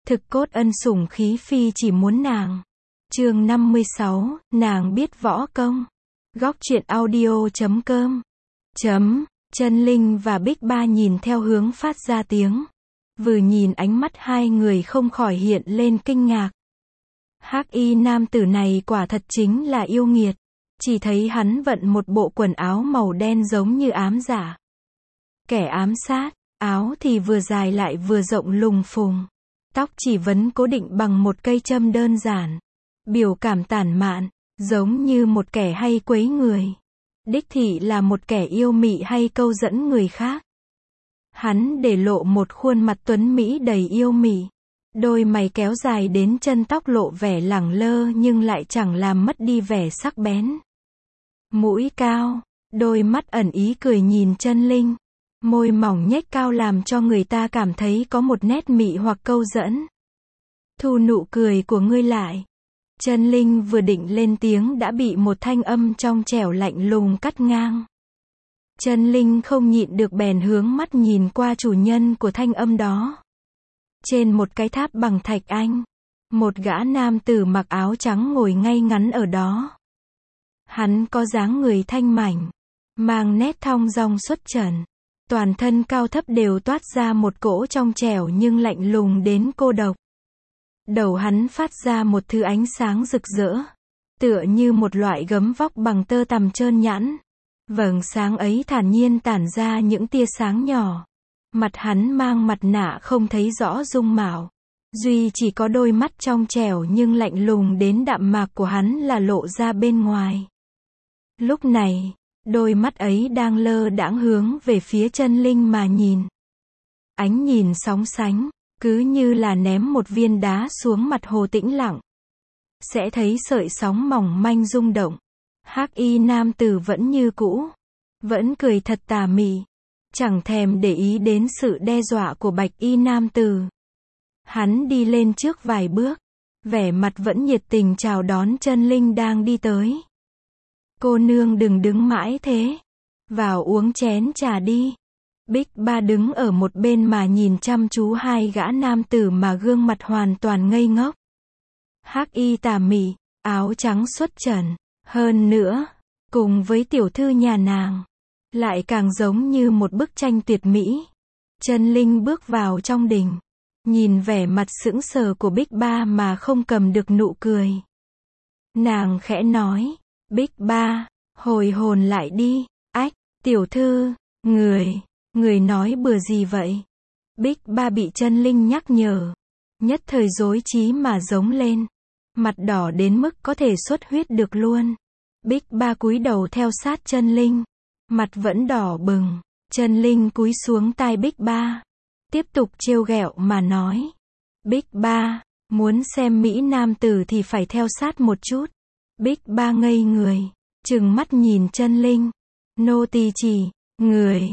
Thực cốt ân sủng khí phi chỉ muốn nàng. Chương 56, nàng biết võ công. Góc truyện audio.com. Chân Linh và Bích Ba nhìn theo hướng phát ra tiếng. Vừa nhìn ánh mắt hai người không khỏi hiện lên kinh ngạc. Hắc y nam tử này quả thật chính là yêu nghiệt. Chỉ thấy hắn vận một bộ quần áo màu đen giống như ám giả. Kẻ ám sát, áo thì vừa dài lại vừa rộng lùng phùng. Tóc chỉ vấn cố định bằng một cây châm đơn giản. Biểu cảm tản mạn, giống như một kẻ hay quấy người. Đích thị là một kẻ yêu mị hay câu dẫn người khác. Hắn để lộ một khuôn mặt tuấn mỹ đầy yêu mị. Đôi mày kéo dài đến chân tóc lộ vẻ lẳng lơ nhưng lại chẳng làm mất đi vẻ sắc bén. Mũi cao, đôi mắt ẩn ý cười nhìn Chân Linh. Môi mỏng nhếch cao làm cho người ta cảm thấy có một nét mị hoặc câu dẫn. Thu nụ cười của ngươi lại. Chân Linh vừa định lên tiếng đã bị một thanh âm trong trẻo lạnh lùng cắt ngang. Chân Linh không nhịn được bèn hướng mắt nhìn qua chủ nhân của thanh âm đó. Trên một cái tháp bằng thạch anh, một gã nam tử mặc áo trắng ngồi ngay ngắn ở đó. Hắn có dáng người thanh mảnh, mang nét thong dong xuất trần. Toàn thân cao thấp đều toát ra một cỗ trong trẻo nhưng lạnh lùng đến cô độc. Đầu hắn phát ra một thứ ánh sáng rực rỡ, tựa như một loại gấm vóc bằng tơ tằm trơn nhẵn. Vầng sáng ấy thản nhiên tản ra những tia sáng nhỏ. Mặt hắn mang mặt nạ không thấy rõ dung mạo. Duy chỉ có đôi mắt trong trẻo nhưng lạnh lùng đến đạm mạc của hắn là lộ ra bên ngoài. Lúc này, đôi mắt ấy đang lơ đãng hướng về phía Chân Linh mà nhìn. Ánh nhìn sóng sánh, cứ như là ném một viên đá xuống mặt hồ tĩnh lặng. Sẽ thấy sợi sóng mỏng manh rung động. Hắc y nam tử vẫn như cũ. Vẫn cười thật tà mị. Chẳng thèm để ý đến sự đe dọa của bạch y nam tử. Hắn đi lên trước vài bước. Vẻ mặt vẫn nhiệt tình chào đón Chân Linh đang đi tới. Cô nương đừng đứng mãi thế. Vào uống chén trà đi. Bích Ba đứng ở một bên mà nhìn chăm chú hai gã nam tử mà gương mặt hoàn toàn ngây ngốc. Hắc y tà mị, áo trắng xuất trần. Hơn nữa, cùng với tiểu thư nhà nàng, lại càng giống như một bức tranh tuyệt mỹ. Chân Linh bước vào trong đình. Nhìn vẻ mặt sững sờ của Bích Ba mà không cầm được nụ cười. Nàng khẽ nói. Bích Ba, hồi hồn lại đi. Ách, tiểu thư, người nói bừa gì vậy? Bích Ba bị Chân Linh nhắc nhở. Nhất thời rối trí mà giống lên. Mặt đỏ đến mức có thể xuất huyết được luôn. Bích Ba cúi đầu theo sát Chân Linh. Mặt vẫn đỏ bừng. Chân Linh cúi xuống tai Bích Ba. Tiếp tục trêu ghẹo mà nói. Bích Ba, muốn xem mỹ nam tử thì phải theo sát một chút. Bích Ba ngây người, trừng mắt nhìn Chân Linh. Nô tỳ chỉ, người.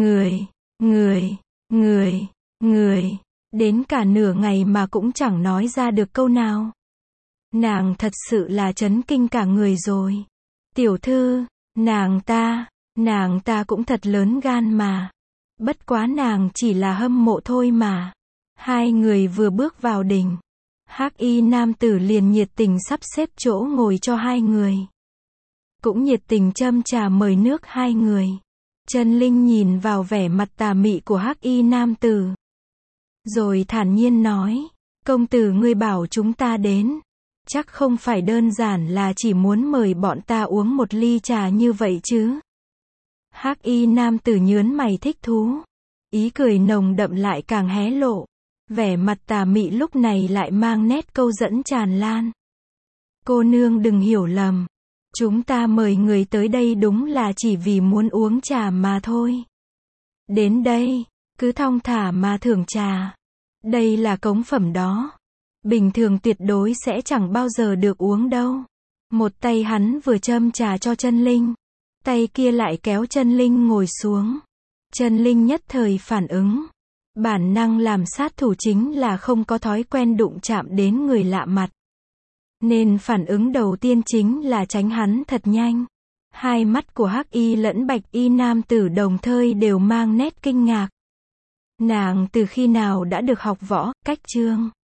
Đến cả nửa ngày mà cũng chẳng nói ra được câu nào. Nàng thật sự là chấn kinh cả người rồi. Tiểu thư, nàng ta cũng thật lớn gan mà. Bất quá nàng chỉ là hâm mộ thôi mà. Hai người vừa bước vào đình. Hắc y nam tử liền nhiệt tình sắp xếp chỗ ngồi cho hai người. Cũng nhiệt tình châm trà mời nước hai người. Chân Linh nhìn vào vẻ mặt tà mị của hắc y nam tử. Rồi thản nhiên nói. Công tử ngươi bảo chúng ta đến. Chắc không phải đơn giản là chỉ muốn mời bọn ta uống một ly trà như vậy chứ. Hắc y nam tử nhớn mày thích thú. Ý cười nồng đậm lại càng hé lộ. Vẻ mặt tà mị lúc này lại mang nét câu dẫn tràn lan. Cô nương đừng hiểu lầm. Chúng ta mời người tới đây đúng là chỉ vì muốn uống trà mà thôi. Đến đây, cứ thong thả mà thưởng trà. Đây là cống phẩm đó. Bình thường tuyệt đối sẽ chẳng bao giờ được uống đâu. Một tay hắn vừa châm trà cho Chân Linh. Tay kia lại kéo Chân Linh ngồi xuống. Chân Linh nhất thời phản ứng. Bản năng làm sát thủ chính là không có thói quen đụng chạm đến người lạ mặt. Nên phản ứng đầu tiên chính là tránh hắn thật nhanh. Hai mắt của hắc y lẫn bạch y nam tử đồng thời đều mang nét kinh ngạc. Nàng từ khi nào đã được học võ, cách trương,